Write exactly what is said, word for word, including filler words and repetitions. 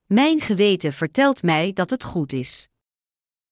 Mijn geweten vertelt mij dat het goed is.